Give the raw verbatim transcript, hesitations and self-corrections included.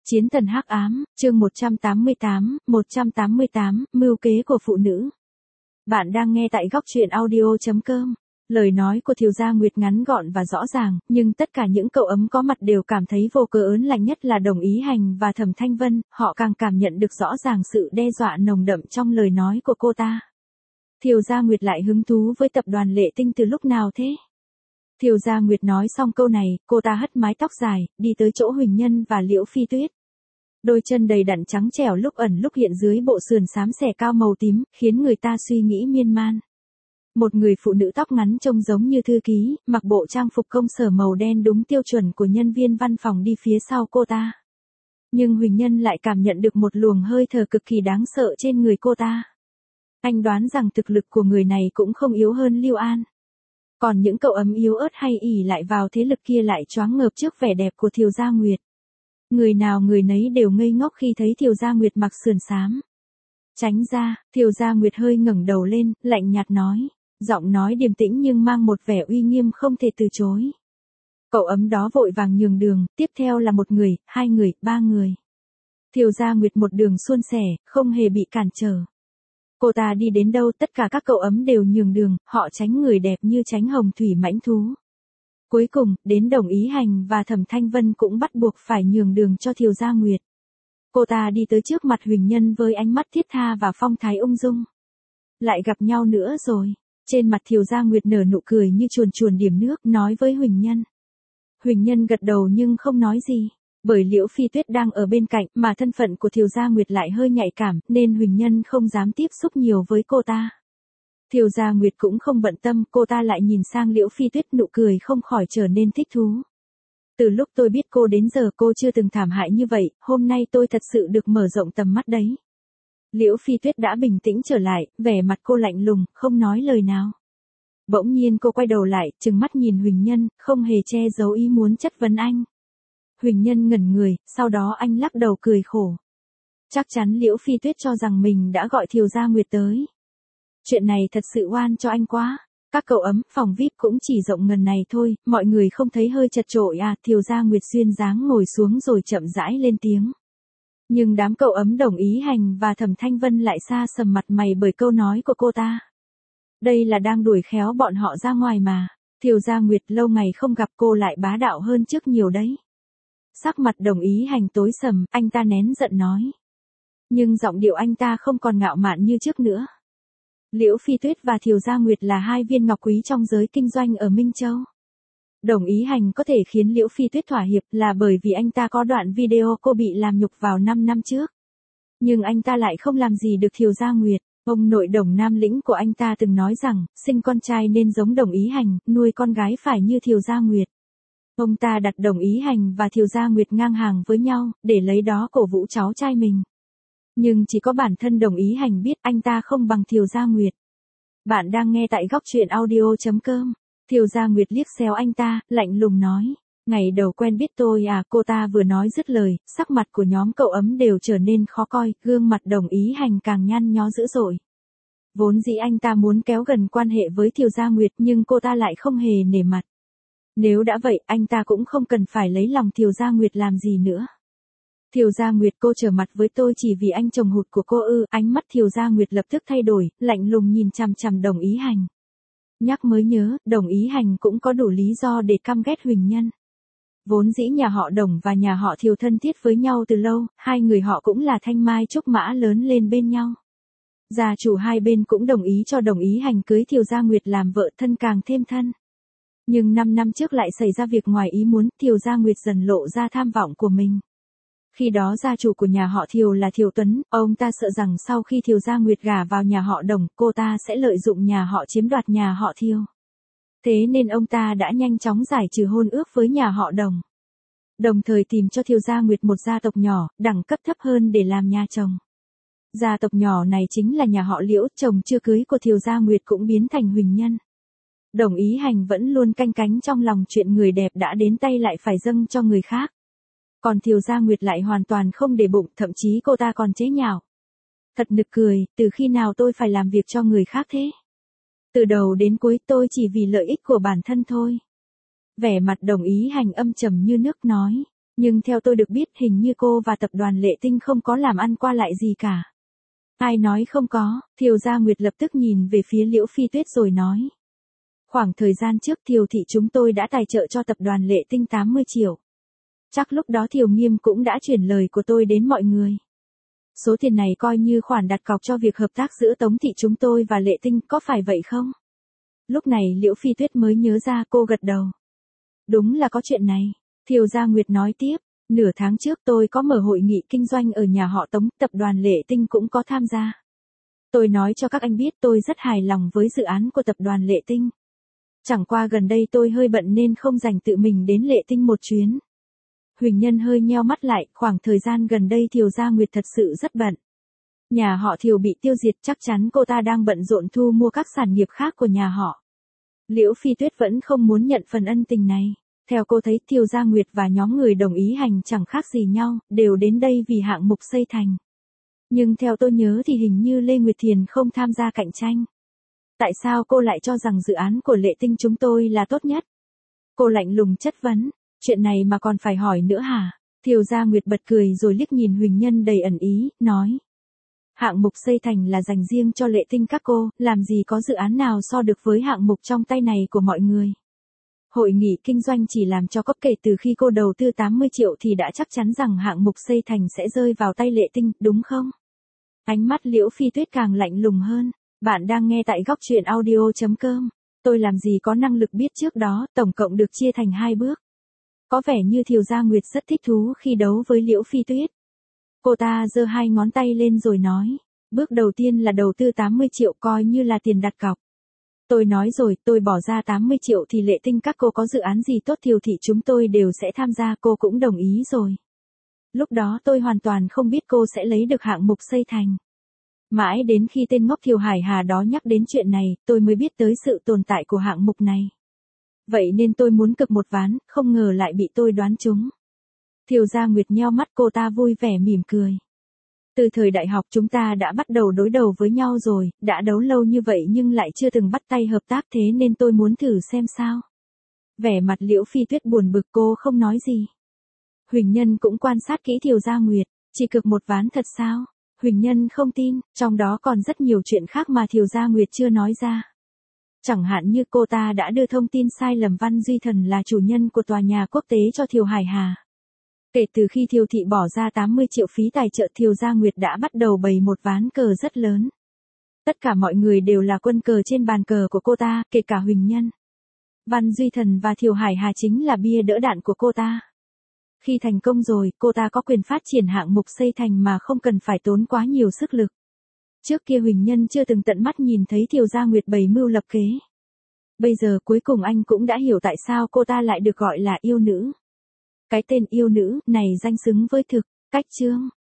Chiến thần hắc ám, chương một trăm tám mươi tám, một trăm tám mươi tám, mưu kế của phụ nữ. Bạn đang nghe tại góc truyện audio chấm com. Lời nói của Thiều Gia Nguyệt ngắn gọn và rõ ràng, nhưng tất cả những cậu ấm có mặt đều cảm thấy vô cớ ớn lạnh, nhất là Đồng Ý Hành và Thẩm Thanh Vân, họ càng cảm nhận được rõ ràng sự đe dọa nồng đậm trong lời nói của cô ta. Thiều Gia Nguyệt lại hứng thú với tập đoàn Lệ Tinh từ lúc nào thế? Thiều Gia Nguyệt nói xong câu này, cô ta hất mái tóc dài, đi tới chỗ Huỳnh Nhân và Liễu Phi Tuyết. Đôi chân đầy đặn trắng trẻo lúc ẩn lúc hiện dưới bộ sườn xám xẻ cao màu tím, khiến người ta suy nghĩ miên man. Một người phụ nữ tóc ngắn trông giống như thư ký, mặc bộ trang phục công sở màu đen đúng tiêu chuẩn của nhân viên văn phòng đi phía sau cô ta. Nhưng Huỳnh Nhân lại cảm nhận được một luồng hơi thở cực kỳ đáng sợ trên người cô ta. Anh đoán rằng thực lực của người này cũng không yếu hơn Lưu An. Còn những cậu ấm yếu ớt hay ỉ lại vào thế lực kia lại choáng ngợp trước vẻ đẹp của Thiều Gia Nguyệt. Người nào người nấy đều ngây ngốc khi thấy Thiều Gia Nguyệt mặc sườn xám. Tránh ra, Thiều Gia Nguyệt hơi ngẩng đầu lên, lạnh nhạt nói, giọng nói điềm tĩnh nhưng mang một vẻ uy nghiêm không thể từ chối. Cậu ấm đó vội vàng nhường đường, tiếp theo là một người, hai người, ba người. Thiều Gia Nguyệt một đường suôn sẻ, không hề bị cản trở. Cô ta đi đến đâu tất cả các cậu ấm đều nhường đường, họ tránh người đẹp như tránh hồng thủy mãnh thú. Cuối cùng, đến Đồng Ý Hành và Thẩm Thanh Vân cũng bắt buộc phải nhường đường cho Thiều Gia Nguyệt. Cô ta đi tới trước mặt Huỳnh Nhân với ánh mắt thiết tha và phong thái ung dung. Lại gặp nhau nữa rồi. Trên mặt Thiều Gia Nguyệt nở nụ cười như chuồn chuồn điểm nước, nói với Huỳnh Nhân. Huỳnh Nhân gật đầu nhưng không nói gì. Bởi Liễu Phi Tuyết đang ở bên cạnh mà thân phận của Thiều Gia Nguyệt lại hơi nhạy cảm, nên Huỳnh Nhân không dám tiếp xúc nhiều với cô ta. Thiều Gia Nguyệt cũng không bận tâm, cô ta lại nhìn sang Liễu Phi Tuyết, nụ cười không khỏi trở nên thích thú. Từ lúc tôi biết cô đến giờ cô chưa từng thảm hại như vậy, hôm nay tôi thật sự được mở rộng tầm mắt đấy. Liễu Phi Tuyết đã bình tĩnh trở lại, vẻ mặt cô lạnh lùng, không nói lời nào. Bỗng nhiên cô quay đầu lại, trừng mắt nhìn Huỳnh Nhân, không hề che giấu ý muốn chất vấn anh. Huỳnh Nhân ngẩn người, sau đó anh lắc đầu cười khổ. Chắc chắn Liễu Phi Tuyết cho rằng mình đã gọi Thiều Gia Nguyệt tới. Chuyện này thật sự oan cho anh quá. Các cậu ấm, phòng vi ai pi cũng chỉ rộng ngần này thôi, mọi người không thấy hơi chật chội à? Thiều Gia Nguyệt duyên dáng ngồi xuống rồi chậm rãi lên tiếng. Nhưng đám cậu ấm Đồng Ý Hành và Thẩm Thanh Vân lại xa sầm mặt mày bởi câu nói của cô ta. Đây là đang đuổi khéo bọn họ ra ngoài mà. Thiều Gia Nguyệt lâu ngày không gặp cô lại bá đạo hơn trước nhiều đấy. Sắc mặt Đồng Ý Hành tối sầm, anh ta nén giận nói. Nhưng giọng điệu anh ta không còn ngạo mạn như trước nữa. Liễu Phi Tuyết và Thiều Gia Nguyệt là hai viên ngọc quý trong giới kinh doanh ở Minh Châu. Đồng Ý Hành có thể khiến Liễu Phi Tuyết thỏa hiệp là bởi vì anh ta có đoạn video cô bị làm nhục vào năm năm trước. Nhưng anh ta lại không làm gì được Thiều Gia Nguyệt. Ông nội Đồng Nam Lĩnh của anh ta từng nói rằng, sinh con trai nên giống Đồng Ý Hành, nuôi con gái phải như Thiều Gia Nguyệt. Ông ta đặt Đồng Ý Hành và Thiều Gia Nguyệt ngang hàng với nhau, để lấy đó cổ vũ cháu trai mình. Nhưng chỉ có bản thân Đồng Ý Hành biết anh ta không bằng Thiều Gia Nguyệt. Bạn đang nghe tại góc truyện audio chấm com. Thiều Gia Nguyệt liếc xéo anh ta, lạnh lùng nói. Ngày đầu quen biết tôi à? Cô ta vừa nói dứt lời, sắc mặt của nhóm cậu ấm đều trở nên khó coi, gương mặt Đồng Ý Hành càng nhăn nhó dữ dội. Vốn dĩ anh ta muốn kéo gần quan hệ với Thiều Gia Nguyệt nhưng cô ta lại không hề nể mặt. Nếu đã vậy, anh ta cũng không cần phải lấy lòng Thiều Gia Nguyệt làm gì nữa. Thiều Gia Nguyệt, cô trở mặt với tôi chỉ vì anh chồng hụt của cô ư? Ánh mắt Thiều Gia Nguyệt lập tức thay đổi, lạnh lùng nhìn chằm chằm Đồng Ý Hành. Nhắc mới nhớ, Đồng Ý Hành cũng có đủ lý do để căm ghét Huỳnh Nhân. Vốn dĩ nhà họ Đồng và nhà họ Thiều thân thiết với nhau từ lâu, hai người họ cũng là thanh mai trúc mã lớn lên bên nhau. Gia chủ hai bên cũng đồng ý cho Đồng Ý Hành cưới Thiều Gia Nguyệt làm vợ, thân càng thêm thân. Nhưng năm năm trước lại xảy ra việc ngoài ý muốn, Thiều Gia Nguyệt dần lộ ra tham vọng của mình. Khi đó gia chủ của nhà họ Thiều là Thiều Tuấn, ông ta sợ rằng sau khi Thiều Gia Nguyệt gả vào nhà họ Đồng, cô ta sẽ lợi dụng nhà họ chiếm đoạt nhà họ Thiều. Thế nên ông ta đã nhanh chóng giải trừ hôn ước với nhà họ Đồng. Đồng thời tìm cho Thiều Gia Nguyệt một gia tộc nhỏ, đẳng cấp thấp hơn để làm nhà chồng. Gia tộc nhỏ này chính là nhà họ Liễu, chồng chưa cưới của Thiều Gia Nguyệt cũng biến thành Huỳnh Nhân. Đồng Ý Hành vẫn luôn canh cánh trong lòng chuyện người đẹp đã đến tay lại phải dâng cho người khác. Còn Thiều Gia Nguyệt lại hoàn toàn không để bụng, thậm chí cô ta còn chế nhạo. Thật nực cười, từ khi nào tôi phải làm việc cho người khác thế? Từ đầu đến cuối tôi chỉ vì lợi ích của bản thân thôi. Vẻ mặt Đồng Ý Hành âm trầm như nước nói. Nhưng theo tôi được biết hình như cô và tập đoàn Lệ Tinh không có làm ăn qua lại gì cả. Ai nói không có, Thiều Gia Nguyệt lập tức nhìn về phía Liễu Phi Tuyết rồi nói. Khoảng thời gian trước Thiều thị chúng tôi đã tài trợ cho tập đoàn Lệ Tinh tám mươi triệu. Chắc lúc đó Thiều Nghiêm cũng đã chuyển lời của tôi đến mọi người. Số tiền này coi như khoản đặt cọc cho việc hợp tác giữa Tống thị chúng tôi và Lệ Tinh, có phải vậy không? Lúc này Liễu Phi Tuyết mới nhớ ra, cô gật đầu. Đúng là có chuyện này. Thiều Gia Nguyệt nói tiếp, nửa tháng trước tôi có mở hội nghị kinh doanh ở nhà họ Tống, tập đoàn Lệ Tinh cũng có tham gia. Tôi nói cho các anh biết tôi rất hài lòng với dự án của tập đoàn Lệ Tinh. Chẳng qua gần đây tôi hơi bận nên không dành tự mình đến Lệ Tinh một chuyến. Huỳnh Nhân hơi nheo mắt lại, khoảng thời gian gần đây Thiều Gia Nguyệt thật sự rất bận. Nhà họ Thiều bị tiêu diệt, chắc chắn cô ta đang bận rộn thu mua các sản nghiệp khác của nhà họ. Liễu Phi Tuyết vẫn không muốn nhận phần ân tình này. Theo cô thấy Thiều Gia Nguyệt và nhóm người đồng ý hành chẳng khác gì nhau, đều đến đây vì hạng mục xây thành. Nhưng theo tôi nhớ thì hình như Lê Nguyệt Thiền không tham gia cạnh tranh. Tại sao cô lại cho rằng dự án của Lệ Tinh chúng tôi là tốt nhất? Cô lạnh lùng chất vấn, chuyện này mà còn phải hỏi nữa hả? Thiều Gia Nguyệt bật cười rồi liếc nhìn Huỳnh Nhân đầy ẩn ý, nói. Hạng mục xây thành là dành riêng cho Lệ Tinh các cô, làm gì có dự án nào so được với hạng mục trong tay này của mọi người. Hội nghị kinh doanh chỉ làm cho cốc, kể từ khi cô đầu tư tám mươi triệu thì đã chắc chắn rằng hạng mục xây thành sẽ rơi vào tay Lệ Tinh, đúng không? Ánh mắt Liễu Phi Tuyết càng lạnh lùng hơn. Bạn đang nghe tại góc truyện audio chấm com. Tôi làm gì có năng lực biết trước đó, tổng cộng được chia thành hai bước. Có vẻ như Thiều Gia Nguyệt rất thích thú khi đấu với Liễu Phi Tuyết. Cô ta giơ hai ngón tay lên rồi nói, bước đầu tiên là đầu tư tám mươi triệu coi như là tiền đặt cọc. Tôi nói rồi, tôi bỏ ra tám mươi triệu thì Lệ Tinh các cô có dự án gì tốt Thiều thị chúng tôi đều sẽ tham gia, cô cũng đồng ý rồi. Lúc đó tôi hoàn toàn không biết cô sẽ lấy được hạng mục xây thành. Mãi đến khi tên ngốc Thiều Hải Hà đó nhắc đến chuyện này, tôi mới biết tới sự tồn tại của hạng mục này. Vậy nên tôi muốn cực một ván, không ngờ lại bị tôi đoán trúng. Thiều Gia Nguyệt nheo mắt, cô ta vui vẻ mỉm cười. Từ thời đại học chúng ta đã bắt đầu đối đầu với nhau rồi, đã đấu lâu như vậy nhưng lại chưa từng bắt tay hợp tác, thế nên tôi muốn thử xem sao. Vẻ mặt Liễu Phi Tuyết buồn bực, cô không nói gì. Huỳnh Nhân cũng quan sát kỹ Thiều Gia Nguyệt, chỉ cực một ván thật sao? Huỳnh Nhân không tin, trong đó còn rất nhiều chuyện khác mà Thiều Gia Nguyệt chưa nói ra. Chẳng hạn như cô ta đã đưa thông tin sai lầm Văn Duy Thần là chủ nhân của tòa nhà quốc tế cho Thiều Hải Hà. Kể từ khi Thiều thị bỏ ra tám mươi triệu phí tài trợ, Thiều Gia Nguyệt đã bắt đầu bày một ván cờ rất lớn. Tất cả mọi người đều là quân cờ trên bàn cờ của cô ta, kể cả Huỳnh Nhân. Văn Duy Thần và Thiều Hải Hà chính là bia đỡ đạn của cô ta. Khi thành công rồi, cô ta có quyền phát triển hạng mục xây thành mà không cần phải tốn quá nhiều sức lực. Trước kia Huỳnh Nhân chưa từng tận mắt nhìn thấy Thiều Gia Nguyệt bày mưu lập kế. Bây giờ cuối cùng anh cũng đã hiểu tại sao cô ta lại được gọi là yêu nữ. Cái tên yêu nữ này danh xứng với thực. Cách chương